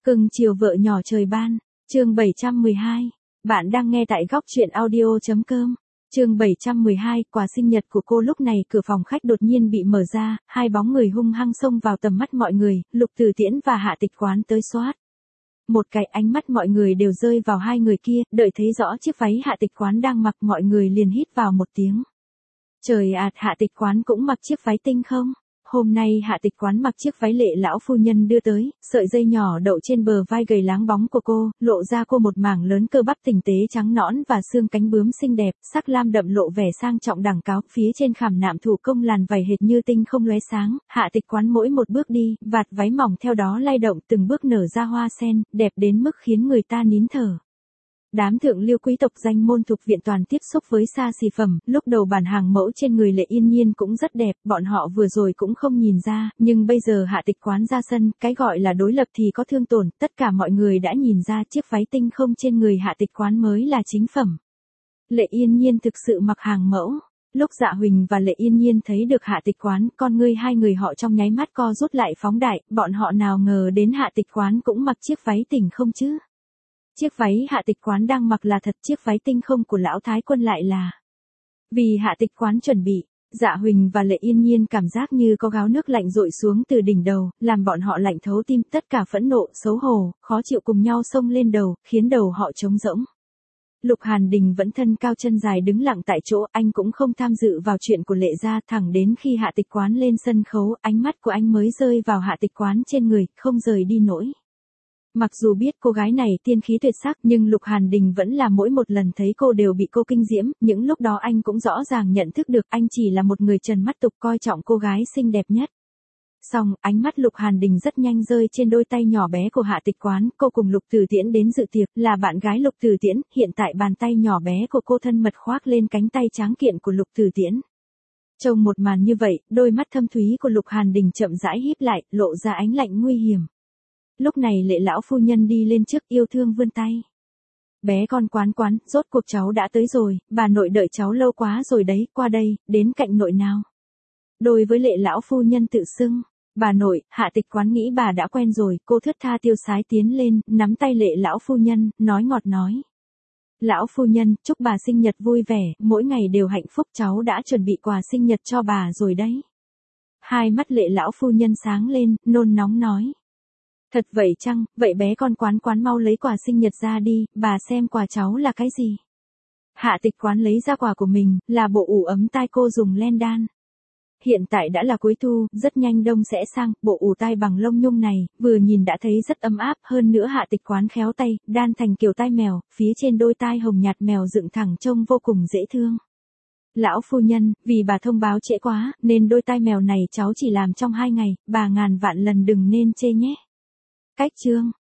Cưng chiều vợ nhỏ trời ban, chương 712. Bạn đang nghe tại góc truyện audio.com. Chương 712, quà sinh nhật của cô. Lúc này cửa phòng khách đột nhiên bị mở ra, hai bóng người hung hăng xông vào tầm mắt mọi người, Lục Từ Tiễn và Hạ Tịch Quán tới soát. Một cái ánh mắt mọi người đều rơi vào hai người kia, đợi thấy rõ chiếc váy Hạ Tịch Quán đang mặc mọi người liền hít vào một tiếng. Trời ạt, Hạ Tịch Quán cũng mặc chiếc váy tinh không? Hôm nay Hạ Tịch Quán mặc chiếc váy Lệ lão phu nhân đưa tới, sợi dây nhỏ đậu trên bờ vai gầy láng bóng của cô, lộ ra cô một mảng lớn cơ bắp tinh tế trắng nõn và xương cánh bướm xinh đẹp, sắc lam đậm lộ vẻ sang trọng đẳng cáo, phía trên khảm nạm thủ công làn vảy hệt như tinh không lóe sáng. Hạ Tịch Quán mỗi một bước đi, vạt váy mỏng theo đó lay động, từng bước nở ra hoa sen, đẹp đến mức khiến người ta nín thở. Đám thượng lưu quý tộc danh môn thuộc viện toàn tiếp xúc với xa xỉ phẩm, lúc đầu bản hàng mẫu trên người Lệ Yên Nhiên cũng rất đẹp, bọn họ vừa rồi cũng không nhìn ra, nhưng bây giờ Hạ Tịch Quán ra sân, cái gọi là đối lập thì có thương tổn, tất cả mọi người đã nhìn ra chiếc váy tinh không trên người Hạ Tịch Quán mới là chính phẩm. Lệ Yên Nhiên thực sự mặc hàng mẫu. Lúc Dạ Huỳnh và Lệ Yên Nhiên thấy được Hạ Tịch Quán, con ngươi hai người họ trong nháy mắt co rút lại phóng đại, bọn họ nào ngờ đến Hạ Tịch Quán cũng mặc chiếc váy tinh không chứ. Chiếc váy Hạ Tịch Quán đang mặc là thật, chiếc váy tinh không của lão thái quân lại là vì Hạ Tịch Quán chuẩn bị. Dạ Huỳnh và Lệ Yên Nhiên cảm giác như có gáo nước lạnh dội xuống từ đỉnh đầu, làm bọn họ lạnh thấu tim, tất cả phẫn nộ, xấu hổ, khó chịu cùng nhau xông lên đầu, khiến đầu họ trống rỗng. Lục Hàn Đình vẫn thân cao chân dài đứng lặng tại chỗ, anh cũng không tham dự vào chuyện của Lệ gia, thẳng đến khi Hạ Tịch Quán lên sân khấu, ánh mắt của anh mới rơi vào Hạ Tịch Quán trên người, không rời đi nổi. Mặc dù biết cô gái này tiên khí tuyệt sắc, nhưng Lục Hàn Đình vẫn là mỗi một lần thấy cô đều bị cô kinh diễm, những lúc đó anh cũng rõ ràng nhận thức được anh chỉ là một người trần mắt tục coi trọng cô gái xinh đẹp nhất. Song, ánh mắt Lục Hàn Đình rất nhanh rơi trên đôi tay nhỏ bé của Hạ Tịch Quán, cô cùng Lục Từ Tiễn đến dự tiệc, là bạn gái Lục Từ Tiễn, hiện tại bàn tay nhỏ bé của cô thân mật khoác lên cánh tay tráng kiện của Lục Từ Tiễn. Trông một màn như vậy, đôi mắt thâm thúy của Lục Hàn Đình chậm rãi híp lại, lộ ra ánh lạnh nguy hiểm. Lúc này Lệ lão phu nhân đi lên trước, yêu thương vươn tay. Bé con Quán Quán, rốt cuộc cháu đã tới rồi, bà nội đợi cháu lâu quá rồi đấy, qua đây, đến cạnh nội nào. Đối với Lệ lão phu nhân tự xưng, bà nội, Hạ Tịch Quán nghĩ bà đã quen rồi, cô thướt tha tiêu sái tiến lên, nắm tay Lệ lão phu nhân, nói ngọt nói. Lão phu nhân, chúc bà sinh nhật vui vẻ, mỗi ngày đều hạnh phúc, cháu đã chuẩn bị quà sinh nhật cho bà rồi đấy. Hai mắt Lệ lão phu nhân sáng lên, nôn nóng nói. Thật vậy chăng, vậy bé con Quán Quán mau lấy quà sinh nhật ra đi, bà xem quà cháu là cái gì. Hạ Tịch Quán lấy ra quà của mình, là bộ ủ ấm tai cô dùng len đan. Hiện tại đã là cuối thu, rất nhanh đông sẽ sang, bộ ủ tai bằng lông nhung này, vừa nhìn đã thấy rất ấm áp, hơn nữa Hạ Tịch Quán khéo tay, đan thành kiểu tai mèo, phía trên đôi tai hồng nhạt mèo dựng thẳng trông vô cùng dễ thương. Lão phu nhân, vì bà thông báo trễ quá, nên đôi tai mèo này cháu chỉ làm trong 2 ngày, bà ngàn vạn lần đừng nên chê nhé. Cách chương